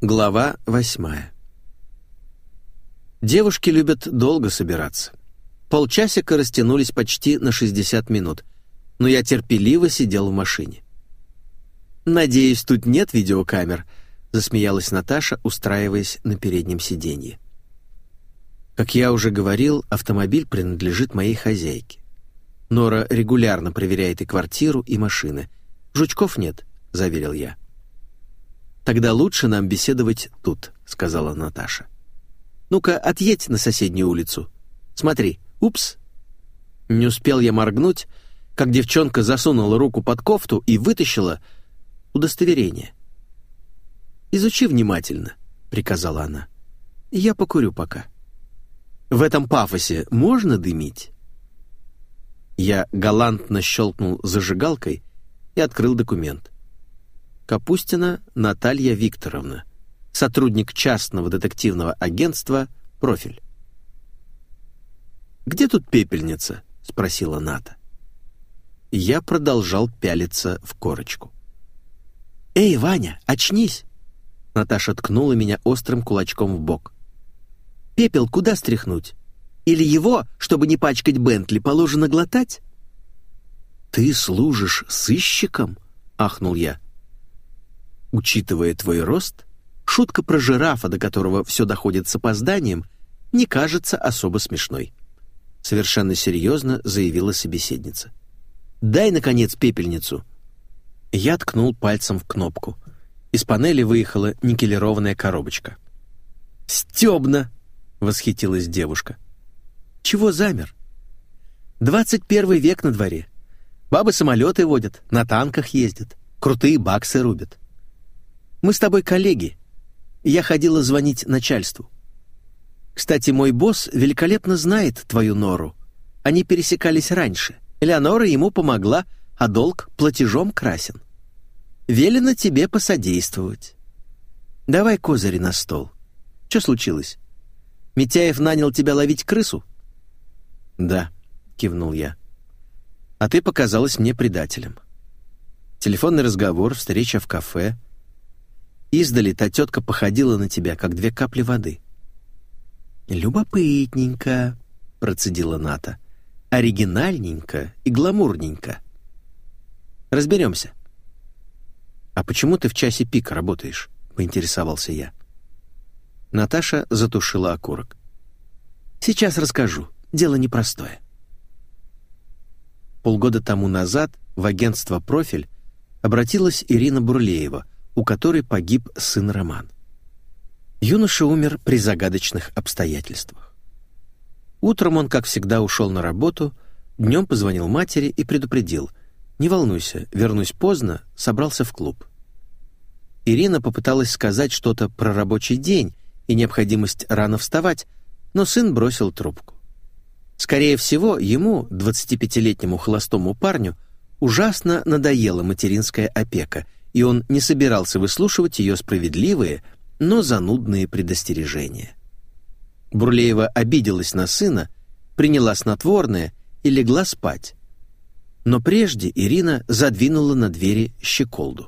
Глава 8. Девушки любят долго собираться. Полчасика растянулись почти на 60 минут, но я терпеливо сидел в машине. «Надеюсь, тут нет видеокамер», — засмеялась Наташа, устраиваясь на переднем сиденье. Как я уже говорил, автомобиль принадлежит моей хозяйке. Нора регулярно проверяет и квартиру, и машины. «Жучков нет», — заверил я. «Тогда лучше нам беседовать тут», — сказала Наташа. «Ну-ка, отъедь на соседнюю улицу. Смотри, упс». Не успел я моргнуть, как девчонка засунула руку под кофту и вытащила удостоверение. «Изучи внимательно», — приказала она. «Я покурю пока». «В этом пафосе можно дымить?» Я галантно щелкнул зажигалкой и открыл документ. Капустина Наталья Викторовна, сотрудник частного детективного агентства «Профиль». «Где тут пепельница?» — спросила Ната. Я продолжал пялиться в корочку. «Эй, Ваня, очнись!» Наташа ткнула меня острым кулачком в бок. «Пепел куда стряхнуть? Или его, чтобы не пачкать Бентли, положено глотать?» «Ты служишь сыщиком?» — ахнул я. «Учитывая твой рост, шутка про жирафа, до которого все доходит с опозданием, не кажется особо смешной», — совершенно серьезно заявила собеседница. «Дай, наконец, пепельницу». Я ткнул пальцем в кнопку. Из панели выехала никелированная коробочка. «Стёбно!» — восхитилась девушка. «Чего замер? 21 век на дворе. Бабы самолеты водят, на танках ездят, крутые баксы рубят. Мы с тобой коллеги. Я ходила звонить начальству. Кстати, мой босс великолепно знает твою Нору. Они пересекались раньше. Элеонора ему помогла, а долг платежом красен. Велено тебе посодействовать. Давай козыри на стол. Что случилось? Митяев нанял тебя ловить крысу?» «Да», — кивнул я. «А ты показалась мне предателем. Телефонный разговор, встреча в кафе. Издали та тетка походила на тебя, как 2 капли воды». «Любопытненько», — процедила Ната. «Оригинальненько и гламурненько. Разберемся». «А почему ты в часе пик работаешь?» — поинтересовался я. Наташа затушила окурок. «Сейчас расскажу. Дело непростое». Полгода тому назад в агентство «Профиль» обратилась Ирина Бурлеева, у которой погиб сын Роман. Юноша умер при загадочных обстоятельствах. Утром он, как всегда, ушел на работу, днем позвонил матери и предупредил: «Не волнуйся, вернусь поздно, собрался в клуб». Ирина попыталась сказать что-то про рабочий день и необходимость рано вставать, но сын бросил трубку. Скорее всего, ему, 25-летнему холостому парню, ужасно надоела материнская опека, и он не собирался выслушивать ее справедливые, но занудные предостережения. Бурлеева обиделась на сына, приняла снотворное и легла спать. Но прежде Ирина задвинула на двери щеколду.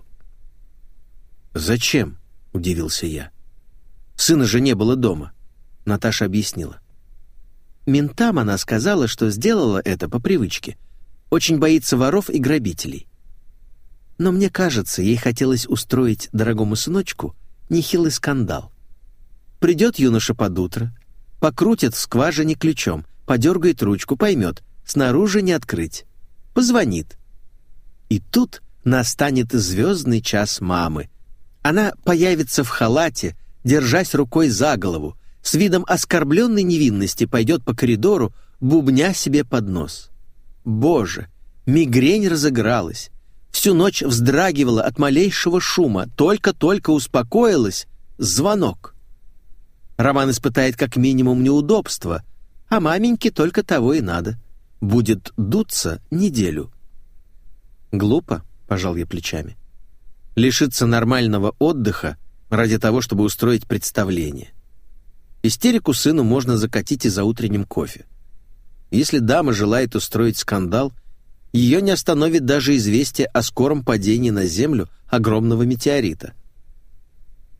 «Зачем?» — удивился я. «Сына же не было дома», — Наташа объяснила. Ментам она сказала, что сделала это по привычке. Очень боится воров и грабителей. Но мне кажется, ей хотелось устроить дорогому сыночку нехилый скандал. Придет юноша под утро, покрутит в скважине ключом, подергает ручку, поймет, снаружи не открыть. Позвонит. И тут настанет звездный час мамы. Она появится в халате, держась рукой за голову, с видом оскорбленной невинности пойдет по коридору, бубня себе под нос. Боже, мигрень разыгралась. Всю ночь вздрагивала от малейшего шума, только-только успокоилась — звонок. Роман испытает как минимум неудобства, а маменьке только того и надо. Будет дуться неделю. «Глупо», — пожал я плечами. «Лишиться нормального отдыха ради того, чтобы устроить представление. Истерику сыну можно закатить и за утренним кофе. Если дама желает устроить скандал, ее не остановит даже известие о скором падении на Землю огромного метеорита».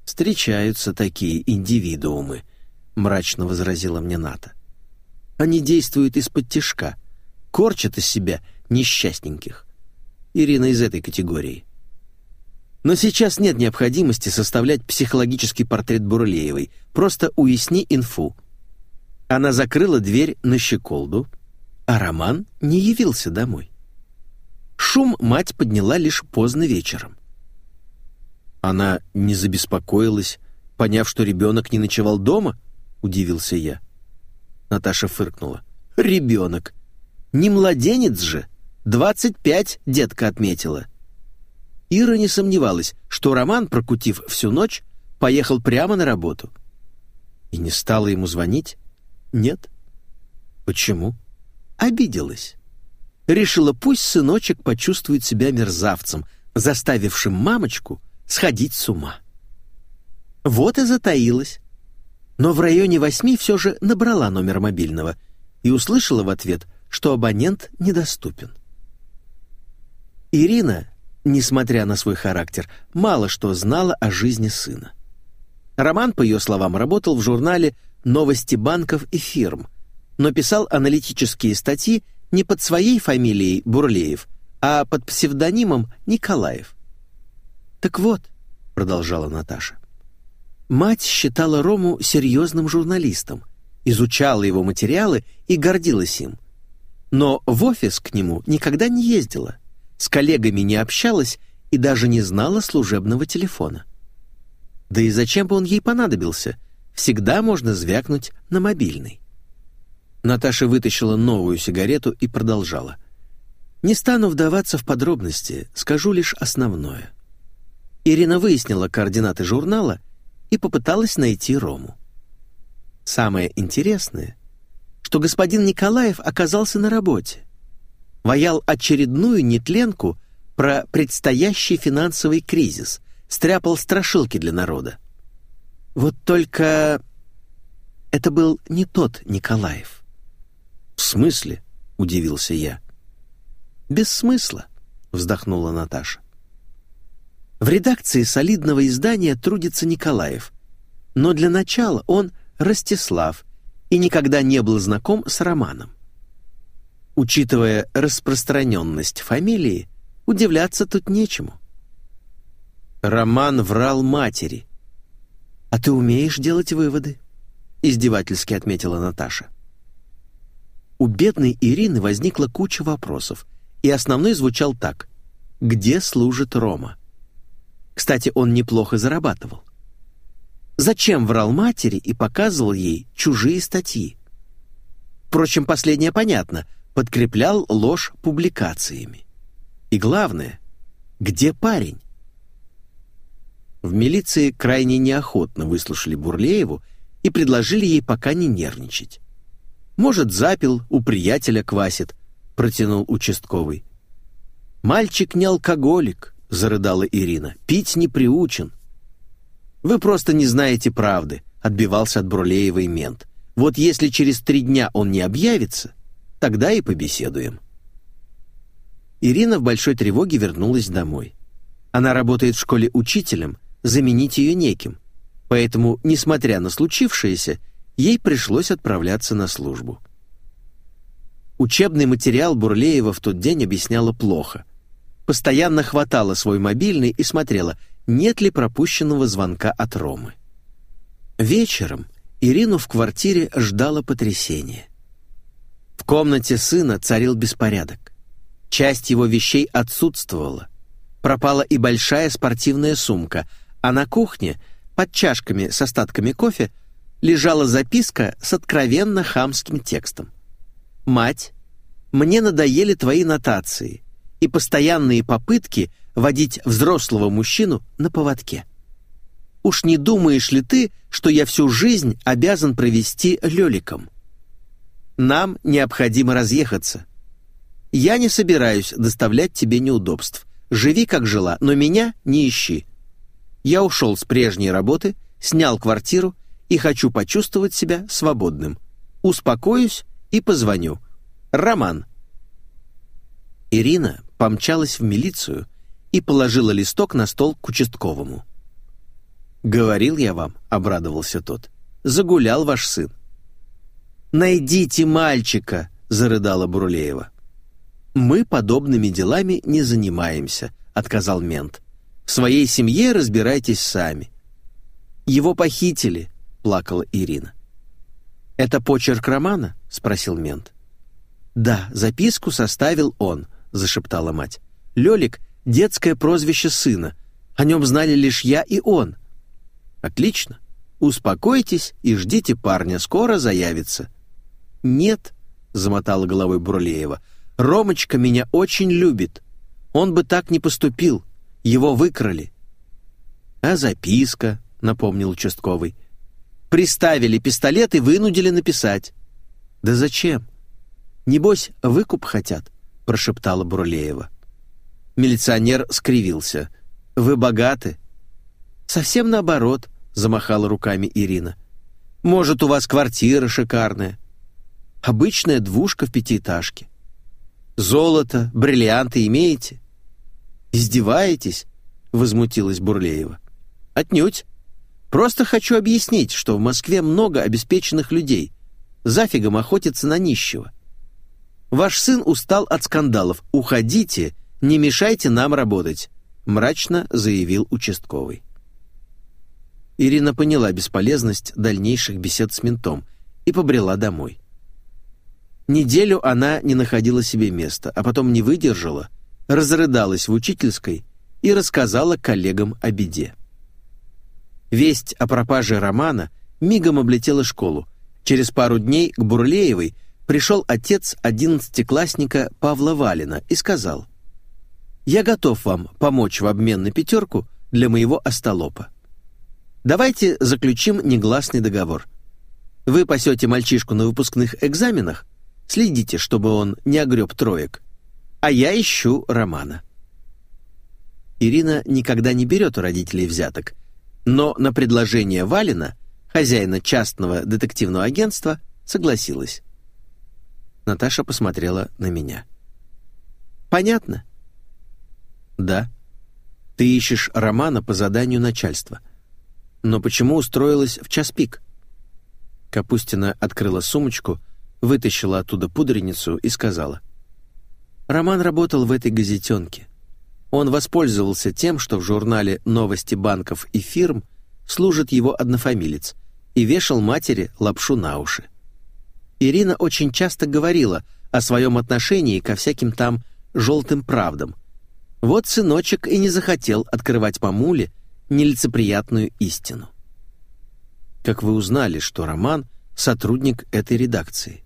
«Встречаются такие индивидуумы», — мрачно возразила мне Ната. «Они действуют из-под тишка, корчат из себя несчастненьких. Ирина из этой категории. Но сейчас нет необходимости составлять психологический портрет Бурлеевой. Просто уясни инфу. Она закрыла дверь на щеколду, а Роман не явился домой. Шум мать подняла лишь поздно вечером. Она не забеспокоилась, поняв, что ребенок не ночевал дома? Удивился я. Наташа фыркнула. Ребенок. Не младенец же. 25 детка отметила. Ира не сомневалась, что Роман, прокутив всю ночь, поехал прямо на работу. И не стала ему звонить? Нет. Почему? Обиделась. Решила, пусть сыночек почувствует себя мерзавцем, заставившим мамочку сходить с ума. Вот и затаилась. Но в районе 8 все же набрала номер мобильного и услышала в ответ, что абонент недоступен. Ирина, несмотря на свой характер, мало что знала о жизни сына. Роман, по ее словам, работал в журнале «Новости банков и фирм», но писал аналитические статьи не под своей фамилией Бурлеев, а под псевдонимом Николаев. «Так вот», — продолжала Наташа, мать считала Рому серьезным журналистом, изучала его материалы и гордилась им. Но в офис к нему никогда не ездила, с коллегами не общалась и даже не знала служебного телефона. Да и зачем бы он ей понадобился? Всегда можно звякнуть на мобильный. Наташа вытащила новую сигарету и продолжала. «Не стану вдаваться в подробности, скажу лишь основное». Ирина выяснила координаты журнала и попыталась найти Рому. Самое интересное, что господин Николаев оказался на работе. Ваял очередную нетленку про предстоящий финансовый кризис, стряпал страшилки для народа. Вот только это был не тот Николаев. «В смысле?» — удивился я. «Без смысла», — вздохнула Наташа. В редакции солидного издания трудится Николаев, но для начала он Ростислав и никогда не был знаком с Романом. Учитывая распространенность фамилии, удивляться тут нечему. Роман врал матери. «А ты умеешь делать выводы?» — издевательски отметила Наташа. У бедной Ирины возникла куча вопросов, и основной звучал так: «Где служит Рома?» Кстати, он неплохо зарабатывал. Зачем врал матери и показывал ей чужие статьи? Впрочем, последнее понятно, подкреплял ложь публикациями. И главное, где парень? В милиции крайне неохотно выслушали Бурлееву и предложили ей пока не нервничать. «Может, запил, у приятеля квасит», — протянул участковый. «Мальчик не алкоголик», — зарыдала Ирина, — «пить не приучен». «Вы просто не знаете правды», — отбивался от Бурлеевой мент. «Вот если через 3 дня он не объявится, тогда и побеседуем». Ирина в большой тревоге вернулась домой. Она работает в школе учителем, заменить ее неким, поэтому, несмотря на случившееся, ей пришлось отправляться на службу. Учебный материал Бурлеева в тот день объясняла плохо. Постоянно хватала свой мобильный и смотрела, нет ли пропущенного звонка от Ромы. Вечером Ирину в квартире ждало потрясение. В комнате сына царил беспорядок. Часть его вещей отсутствовала. Пропала и большая спортивная сумка, а на кухне, под чашками с остатками кофе, лежала записка с откровенно хамским текстом. «Мать, мне надоели твои нотации и постоянные попытки водить взрослого мужчину на поводке. Уж не думаешь ли ты, что я всю жизнь обязан провести лёликом? Нам необходимо разъехаться. Я не собираюсь доставлять тебе неудобств. Живи, как жила, но меня не ищи. Я ушел с прежней работы, снял квартиру и хочу почувствовать себя свободным. Успокоюсь и позвоню. Роман». Ирина помчалась в милицию и положила листок на стол к участковому. «Говорил я вам», — обрадовался тот. «Загулял ваш сын». «Найдите мальчика», — зарыдала Бурлеева. «Мы подобными делами не занимаемся», — отказал мент. «В своей семье разбирайтесь сами». «Его похитили», — плакала Ирина. «Это почерк Романа?» — спросил мент. «Да, записку составил он», — зашептала мать. «Лёлик — детское прозвище сына. О нем знали лишь я и он». «Отлично. Успокойтесь и ждите парня, скоро заявится». «Нет», — замотала головой Бурлеева, — «Ромочка меня очень любит. Он бы так не поступил. Его выкрали». «А записка?» — напомнил участковый. «Приставили пистолет и вынудили написать». «Да зачем? Небось, выкуп хотят», — прошептала Бурлеева. Милиционер скривился. «Вы богаты?» «Совсем наоборот», — замахала руками Ирина. «Может, у вас квартира шикарная?» «Обычная двушка в пятиэтажке». «Золото, бриллианты имеете?» «Издеваетесь?» — возмутилась Бурлеева. «Отнюдь. Просто хочу объяснить, что в Москве много обеспеченных людей. Зафигом охотятся на нищего. Ваш сын устал от скандалов. Уходите, не мешайте нам работать», — мрачно заявил участковый. Ирина поняла бесполезность дальнейших бесед с ментом и побрела домой. Неделю она не находила себе места, а потом не выдержала, разрыдалась в учительской и рассказала коллегам о беде. Весть о пропаже Романа мигом облетела школу. Через пару дней к Бурлеевой пришел отец 11-классника Павла Валина и сказал: «Я готов вам помочь в обмен на 5 для моего остолопа. Давайте заключим негласный договор. Вы пасете мальчишку на выпускных экзаменах, следите, чтобы он не огреб 3, а я ищу Романа». Ирина никогда не берет у родителей взяток, но на предложение Валина, хозяина частного детективного агентства, согласилась. Наташа посмотрела на меня. «Понятно?» «Да. Ты ищешь Романа по заданию начальства. Но почему устроилась в час пик?» Капустина открыла сумочку, вытащила оттуда пудреницу и сказала: «Роман работал в этой газетенке. Он воспользовался тем, что в журнале «Новости банков и фирм» служит его однофамилец, и вешал матери лапшу на уши. Ирина очень часто говорила о своем отношении ко всяким там желтым правдам. Вот сыночек и не захотел открывать мамуле нелицеприятную истину». «Как вы узнали, что Роман — сотрудник этой редакции?»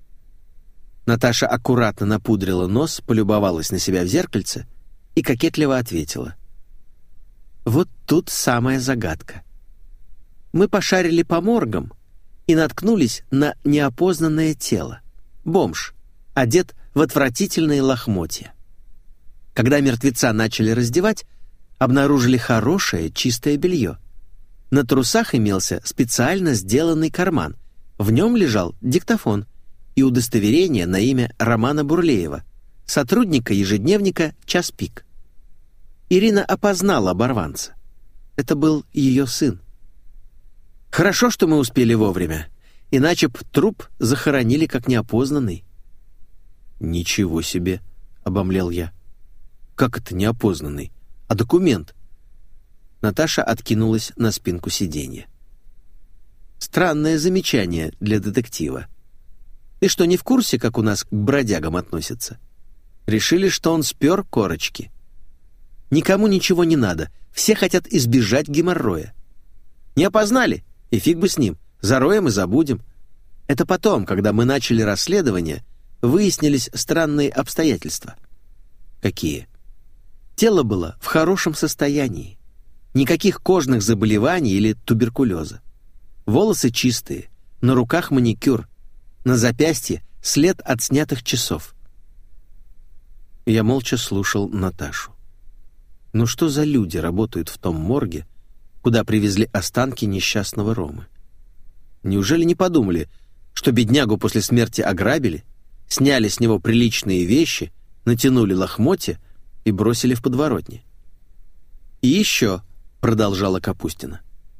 Наташа аккуратно напудрила нос, полюбовалась на себя в зеркальце и кокетливо ответила: «Вот тут самая загадка. Мы пошарили по моргам и наткнулись на неопознанное тело. Бомж, одет в отвратительные лохмотья. Когда мертвеца начали раздевать, обнаружили хорошее чистое белье. На трусах имелся специально сделанный карман. В нем лежал диктофон и удостоверение на имя Романа Бурлеева, сотрудника ежедневника «Час пик». Ирина опознала оборванца. Это был ее сын. Хорошо, что мы успели вовремя, иначе б труп захоронили как неопознанный». «Ничего себе!» — обомлел я. «Как это неопознанный? А документ?» Наташа откинулась на спинку сиденья. «Странное замечание для детектива. Ты что, не в курсе, как у нас к бродягам относятся? Решили, что он спер корочки. Никому ничего не надо, все хотят избежать геморроя. Не опознали? И фиг бы с ним, зароем и забудем. Это потом, когда мы начали расследование, выяснились странные обстоятельства». «Какие?» «Тело было в хорошем состоянии. Никаких кожных заболеваний или туберкулеза. Волосы чистые, на руках маникюр, на запястье след от снятых часов». Я молча слушал Наташу. Ну что за люди работают в том морге, куда привезли останки несчастного Ромы? Неужели не подумали, что беднягу после смерти ограбили, сняли с него приличные вещи, натянули лохмотья и бросили в подворотни? «И еще», — продолжала Капустина,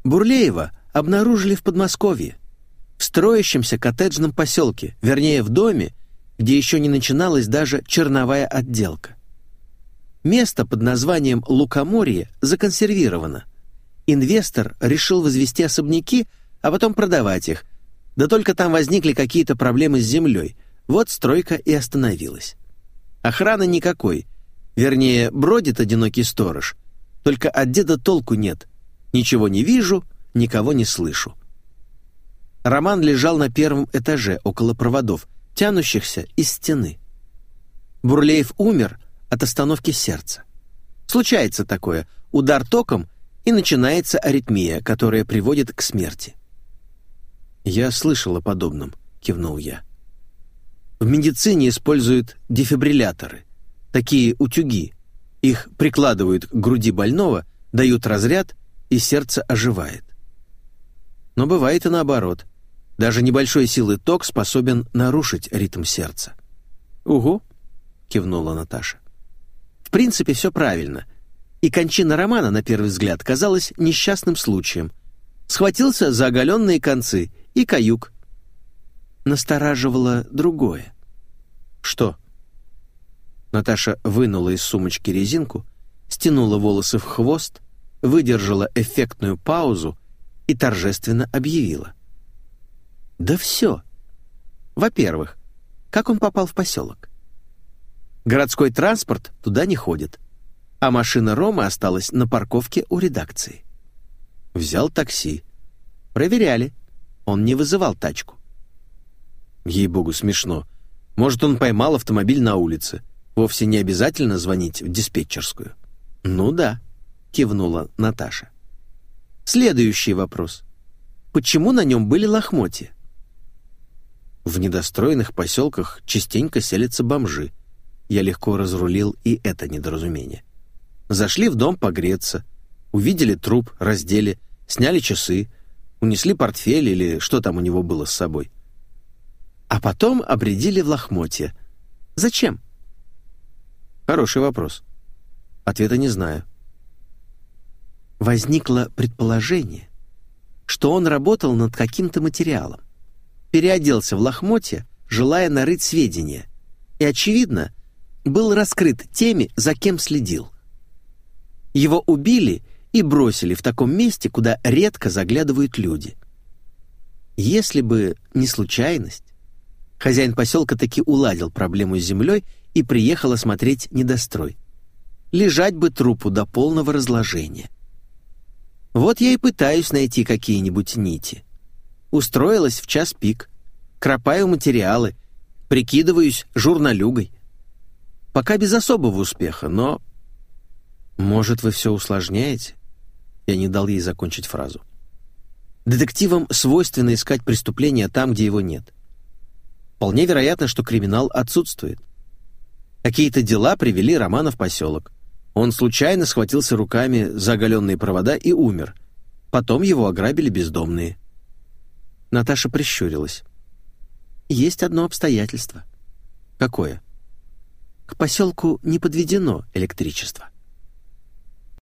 Бурлеева обнаружили в Подмосковье, в строящемся коттеджном поселке, вернее, в доме, где еще не начиналась даже черновая отделка. Место под названием Лукоморье законсервировано. Инвестор решил возвести особняки, а потом продавать их. Да только там возникли какие-то проблемы с землей. Вот стройка и остановилась. Охраны никакой. Вернее, бродит одинокий сторож. Только от деда толку нет. Ничего не вижу, никого не слышу. Роман лежал на первом этаже, около проводов, тянущихся из стены. Бурлеев умер от остановки сердца. Случается такое, удар током, и начинается аритмия, которая приводит к смерти. «Я слышал о подобном», — кивнул я. «В медицине используют дефибрилляторы, такие утюги. Их прикладывают к груди больного, дают разряд, и сердце оживает. Но бывает и наоборот. Даже небольшой силы ток способен нарушить ритм сердца». «Угу», — кивнула Наташа. «В принципе, все правильно. И кончина Романа, на первый взгляд, казалась несчастным случаем. Схватился за оголенные концы и каюк». Настораживало другое. «Что?» Наташа вынула из сумочки резинку, стянула волосы в хвост, выдержала эффектную паузу и торжественно объявила. «Да все. Во-первых, как он попал в поселок? Городской транспорт туда не ходит, а машина Ромы осталась на парковке у редакции. Взял такси. Проверяли. Он не вызывал тачку». «Ей-богу, смешно. Может, он поймал автомобиль на улице. Вовсе не обязательно звонить в диспетчерскую». «Ну да», — кивнула Наташа. «Следующий вопрос. Почему на нем были лохмотья?» «В недостроенных поселках частенько селятся бомжи». Я легко разрулил и это недоразумение. Зашли в дом погреться, увидели труп, раздели, сняли часы, унесли портфель или что там у него было с собой. А потом обредили в лохмотья. Зачем? Хороший вопрос. Ответа не знаю. Возникло предположение, что он работал над каким-то материалом, переоделся в лохмотья, желая нарыть сведения, и, очевидно, был раскрыт теми, за кем следил. Его убили и бросили в таком месте, куда редко заглядывают люди. Если бы не случайность, хозяин поселка таки уладил проблему с землей и приехал осмотреть недострой. Лежать бы трупу до полного разложения. Вот я и пытаюсь найти какие-нибудь нити. Устроилась в час пик, кропаю материалы, прикидываюсь журналюгой. Пока без особого успеха, но... «Может, вы все усложняете?» Я не дал ей закончить фразу. Детективам свойственно искать преступления там, где его нет. Вполне вероятно, что криминал отсутствует. Какие-то дела привели Романа в поселок. Он случайно схватился руками за оголенные провода и умер. Потом его ограбили бездомные. Наташа прищурилась. «Есть одно обстоятельство». «Какое?» «К поселку не подведено электричество».